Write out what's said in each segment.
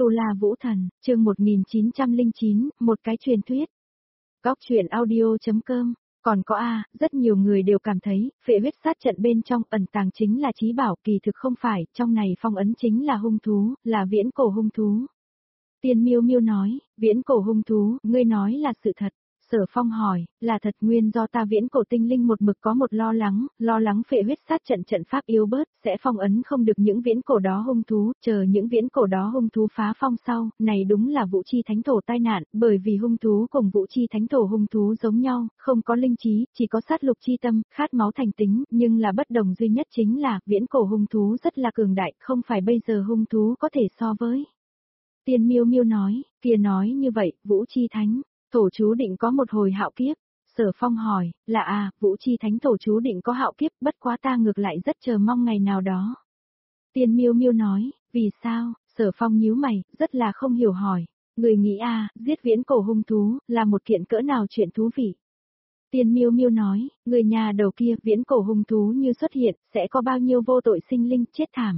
Tu La Vũ Thần, chương 1909, một cái truyền thuyết. Góc truyện audio.com. Còn có rất nhiều người đều cảm thấy, phệ huyết sát trận bên trong ẩn tàng chính là trí bảo, kỳ thực không phải, trong này phong ấn chính là hung thú, là viễn cổ hung thú. Tiên Miêu Miêu nói, viễn cổ hung thú, ngươi nói là sự thật. Sở Phong hỏi, là thật, nguyên do ta viễn cổ tinh linh một mực có một lo lắng phệ huyết sát trận trận pháp yếu bớt, sẽ phong ấn không được những viễn cổ đó hung thú, chờ những viễn cổ đó hung thú phá phong sau, này đúng là Vũ Chi Thánh Thổ tai nạn, bởi vì hung thú cùng Vũ Chi Thánh Thổ hung thú giống nhau, không có linh trí, chỉ có sát lục chi tâm, khát máu thành tính, nhưng là bất đồng duy nhất chính là, viễn cổ hung thú rất là cường đại, không phải bây giờ hung thú có thể so với. Tiên Miêu Miêu nói, kia nói như vậy, Vũ Chi Thánh Thổ chú định có một hồi hạo kiếp. Sở Phong hỏi, là Vũ Chi Thánh Thổ chú định có hạo kiếp, bất quá ta ngược lại rất chờ mong ngày nào đó. Tiên Miêu Miêu nói, vì sao? Sở Phong nhíu mày, rất là không hiểu hỏi, người nghĩ giết viễn cổ hung thú, là một kiện cỡ nào chuyện thú vị. Tiên Miêu Miêu nói, người nhà đầu kia, viễn cổ hung thú như xuất hiện, sẽ có bao nhiêu vô tội sinh linh chết thảm.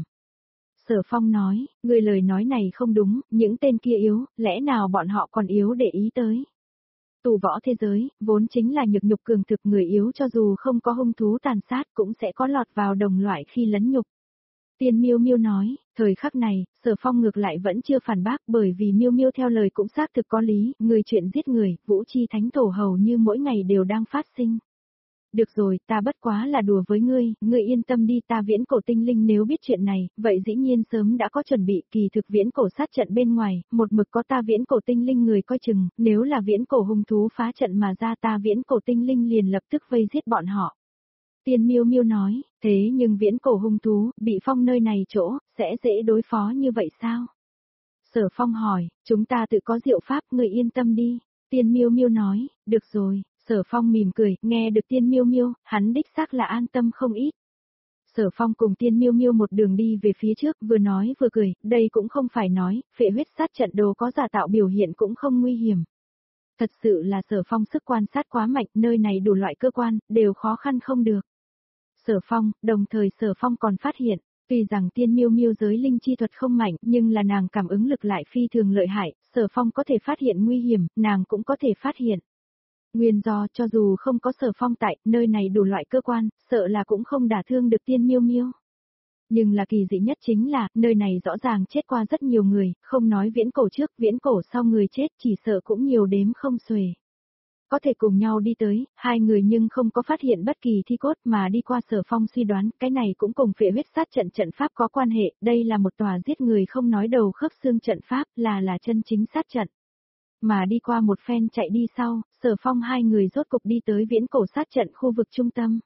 Sở Phong nói, người lời nói này không đúng, những tên kia yếu, lẽ nào bọn họ còn yếu để ý tới. Tù võ thế giới, vốn chính là nhược nhục cường thực, người yếu cho dù không có hung thú tàn sát cũng sẽ có lọt vào đồng loại khi lấn nhục. Tiên Miêu Miêu nói, thời khắc này, Sở Phong ngược lại vẫn chưa phản bác, bởi vì Miêu Miêu theo lời cũng xác thực có lý, người chuyện giết người, Vũ Chi Thánh Thổ hầu như mỗi ngày đều đang phát sinh. Được rồi, ta bất quá là đùa với ngươi yên tâm đi, ta viễn cổ tinh linh nếu biết chuyện này, vậy dĩ nhiên sớm đã có chuẩn bị, kỳ thực viễn cổ sát trận bên ngoài, một mực có ta viễn cổ tinh linh người coi chừng, nếu là viễn cổ hung thú phá trận mà ra, ta viễn cổ tinh linh liền lập tức vây giết bọn họ. Tiên Miêu Miêu nói, thế nhưng viễn cổ hung thú, bị phong nơi này chỗ, sẽ dễ đối phó như vậy sao? Sở Phong hỏi, chúng ta tự có diệu pháp, ngươi yên tâm đi. Tiên Miêu Miêu nói, được rồi. Sở Phong mỉm cười, nghe được Tiên Miêu Miêu, hắn đích xác là an tâm không ít. Sở Phong cùng Tiên Miêu Miêu một đường đi về phía trước, vừa nói vừa cười, đây cũng không phải nói, phệ huyết sát trận đồ có giả tạo biểu hiện cũng không nguy hiểm. Thật sự là Sở Phong sức quan sát quá mạnh, nơi này đủ loại cơ quan, đều khó khăn không được. Sở Phong, đồng thời Sở Phong còn phát hiện, tuy rằng Tiên Miêu Miêu giới linh chi thuật không mạnh, nhưng là nàng cảm ứng lực lại phi thường lợi hại, Sở Phong có thể phát hiện nguy hiểm, nàng cũng có thể phát hiện. Nguyên do cho dù không có Sở Phong tại, nơi này đủ loại cơ quan, sợ là cũng không đả thương được Tiên Miêu Miêu. Nhưng là kỳ dị nhất chính là, nơi này rõ ràng chết qua rất nhiều người, không nói viễn cổ trước, viễn cổ sau người chết chỉ sợ cũng nhiều đếm không xuể. Có thể cùng nhau đi tới, hai người nhưng không có phát hiện bất kỳ thi cốt mà đi qua. Sở Phong suy đoán, cái này cũng cùng phệ huyết sát trận trận pháp có quan hệ, đây là một tòa giết người không nói đầu khớp xương trận pháp, là chân chính sát trận. Mà đi qua một phen chạy đi sau, Sở Phong hai người rốt cục đi tới viễn cổ sát trận khu vực trung tâm.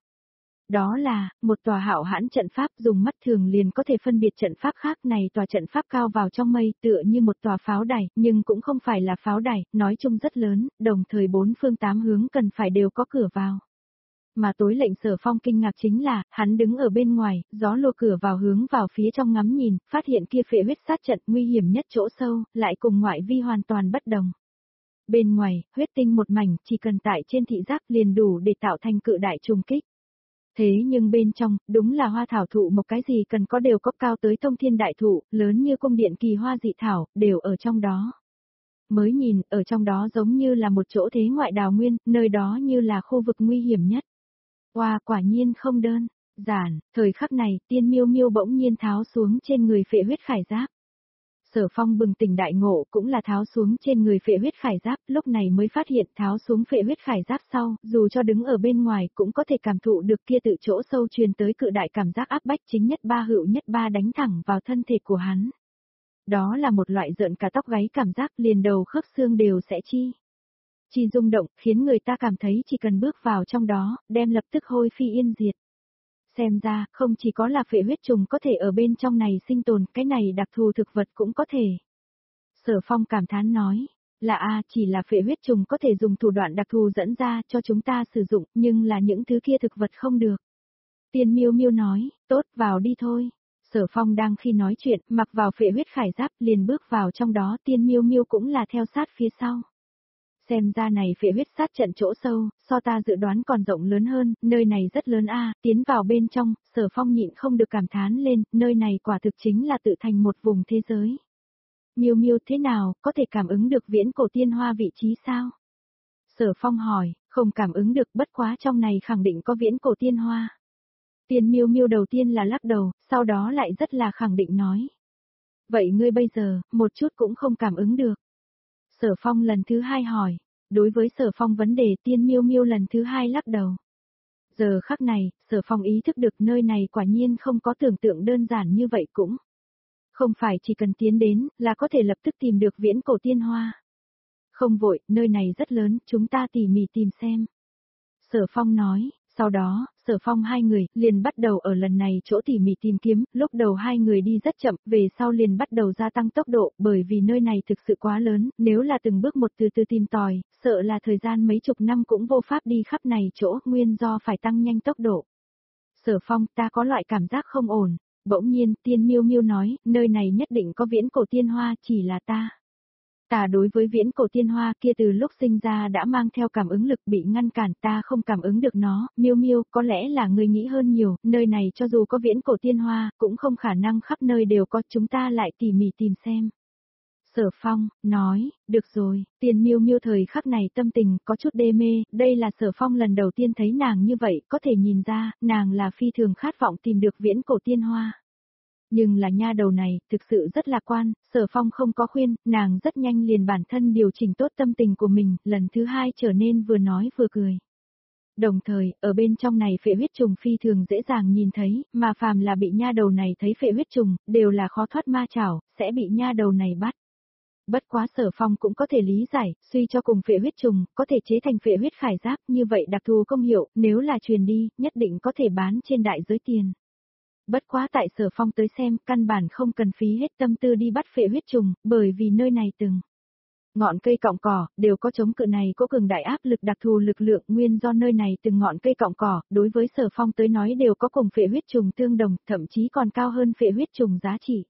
Đó là, một tòa hạo hãn trận pháp, dùng mắt thường liền có thể phân biệt trận pháp khác này, tòa trận pháp cao vào trong mây tựa như một tòa pháo đài, nhưng cũng không phải là pháo đài, nói chung rất lớn, đồng thời bốn phương tám hướng cần phải đều có cửa vào. Mà tối lệnh Sở Phong kinh ngạc chính là, hắn đứng ở bên ngoài, gió lùa cửa vào hướng vào phía trong ngắm nhìn, phát hiện kia phệ huyết sát trận nguy hiểm nhất chỗ sâu, lại cùng ngoại vi hoàn toàn bất đồng. Bên ngoài, huyết tinh một mảnh, chỉ cần tại trên thị giác liền đủ để tạo thành cự đại trùng kích. Thế nhưng bên trong, đúng là hoa thảo thụ một cái gì cần có đều có, cao tới thông thiên đại thụ, lớn như cung điện kỳ hoa dị thảo, đều ở trong đó. Mới nhìn, ở trong đó giống như là một chỗ thế ngoại đào nguyên, nơi đó như là khu vực nguy hiểm nhất. Quả nhiên không đơn giản, thời khắc này, Tiên Miêu Miêu bỗng nhiên tháo xuống trên người phệ huyết khải giáp. Sở Phong bừng tỉnh đại ngộ, cũng là tháo xuống trên người phệ huyết khải giáp, lúc này mới phát hiện tháo xuống phệ huyết khải giáp sau, dù cho đứng ở bên ngoài cũng có thể cảm thụ được kia tự chỗ sâu truyền tới cự đại cảm giác áp bách, chính nhất ba hữu nhất ba đánh thẳng vào thân thể của hắn. Đó là một loại rợn cả tóc gáy cảm giác, liền đầu khớp xương đều sẽ chi rung động, khiến người ta cảm thấy chỉ cần bước vào trong đó, đem lập tức hôi phi yên diệt. Xem ra, không chỉ có là phệ huyết trùng có thể ở bên trong này sinh tồn, cái này đặc thù thực vật cũng có thể. Sở Phong cảm thán nói, là chỉ là phệ huyết trùng có thể dùng thủ đoạn đặc thù dẫn ra cho chúng ta sử dụng, nhưng là những thứ kia thực vật không được. Tiên Miêu Miêu nói, tốt, vào đi thôi. Sở Phong đang khi nói chuyện, mặc vào phệ huyết khải giáp, liền bước vào trong đó, Tiên Miêu Miêu cũng là theo sát phía sau. Xem ra này phệ huyết sát trận chỗ sâu, so ta dự đoán còn rộng lớn hơn, nơi này rất lớn tiến vào bên trong, Sở Phong nhịn không được cảm thán lên, nơi này quả thực chính là tự thành một vùng thế giới. Miêu Miêu thế nào, có thể cảm ứng được viễn cổ tiên hoa vị trí sao? Sở Phong hỏi, không cảm ứng được, bất quá trong này khẳng định có viễn cổ tiên hoa. Tiên Miêu Miêu đầu tiên là lắc đầu, sau đó lại rất là khẳng định nói. Vậy ngươi bây giờ, một chút cũng không cảm ứng được. Sở Phong lần thứ hai hỏi, đối với Sở Phong vấn đề Tiên Miêu Miêu lần thứ hai lắc đầu. Giờ khắc này, Sở Phong ý thức được nơi này quả nhiên không có tưởng tượng đơn giản như vậy cũng. Không phải chỉ cần tiến đến, là có thể lập tức tìm được viễn cổ tiên hoa. Không vội, nơi này rất lớn, chúng ta tỉ mỉ tìm xem. Sở Phong nói, sau đó, Sở Phong hai người liền bắt đầu ở lần này chỗ tỉ mỉ tìm kiếm, lúc đầu hai người đi rất chậm, về sau liền bắt đầu gia tăng tốc độ, bởi vì nơi này thực sự quá lớn, nếu là từng bước một từ từ tìm tòi, sợ là thời gian mấy chục năm cũng vô pháp đi khắp này chỗ, nguyên do phải tăng nhanh tốc độ. Sở Phong, ta có loại cảm giác không ổn. Bỗng nhiên, Tiên Miêu Miêu nói, nơi này nhất định có viễn cổ tiên hoa, chỉ là ta. Ta đối với viễn cổ tiên hoa kia từ lúc sinh ra đã mang theo cảm ứng lực bị ngăn cản, ta không cảm ứng được nó. Miêu Miêu, có lẽ là người nghĩ hơn nhiều, nơi này cho dù có viễn cổ tiên hoa, cũng không khả năng khắp nơi đều có, chúng ta lại tỉ mỉ tìm xem. Sở Phong, nói, được rồi, Tiên Miêu Miêu thời khắc này tâm tình có chút đê mê, đây là Sở Phong lần đầu tiên thấy nàng như vậy, có thể nhìn ra, nàng là phi thường khát vọng tìm được viễn cổ tiên hoa. Nhưng là nha đầu này, thực sự rất lạc quan, Sở Phong không có khuyên, nàng rất nhanh liền bản thân điều chỉnh tốt tâm tình của mình, lần thứ hai trở nên vừa nói vừa cười. Đồng thời, ở bên trong này phệ huyết trùng phi thường dễ dàng nhìn thấy, mà phàm là bị nha đầu này thấy phệ huyết trùng, đều là khó thoát ma chảo, sẽ bị nha đầu này bắt. Bất quá Sở Phong cũng có thể lý giải, suy cho cùng phệ huyết trùng, có thể chế thành phệ huyết khải giáp, như vậy đặc thù công hiệu, nếu là truyền đi, nhất định có thể bán trên đại giới tiền. Bất quá tại Sở Phong tới xem, căn bản không cần phí hết tâm tư đi bắt phệ huyết trùng, bởi vì nơi này từng ngọn cây cọng cỏ, đều có chống cự này có cường đại áp lực đặc thù lực lượng nguyên do nơi này từng ngọn cây cọng cỏ, đối với Sở Phong tới nói đều có cùng phệ huyết trùng tương đồng, thậm chí còn cao hơn phệ huyết trùng giá trị.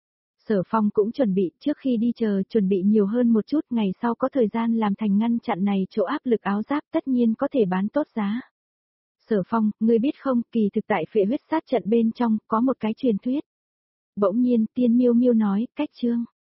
Sở Phong cũng chuẩn bị trước khi đi chờ chuẩn bị nhiều hơn một chút, ngày sau có thời gian làm thành ngăn chặn này chỗ áp lực áo giáp tất nhiên có thể bán tốt giá. Sở Phong, ngươi biết không, kỳ thực tại phệ huyết sát trận bên trong, có một cái truyền thuyết. Bỗng nhiên, Tiên Miêu Miêu nói, cách chương.